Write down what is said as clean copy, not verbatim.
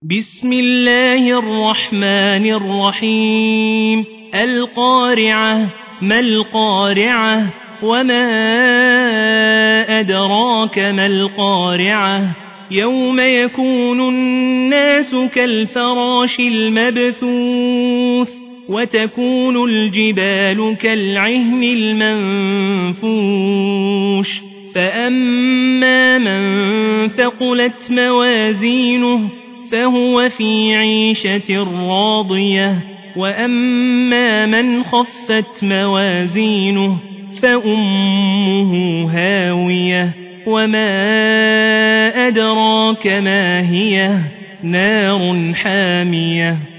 بسم الله الرحمن الرحيم القارعة ما القارعة وما أدراك ما القارعة يوم يكون الناس كالفراش المبثوث وتكون الجبال كالعهن المنفوش فأما من ثقلت موازينه فهو في عيشة راضية وأما من خفت موازينه فأمه هاوية وما أدراك ما هي نار حامية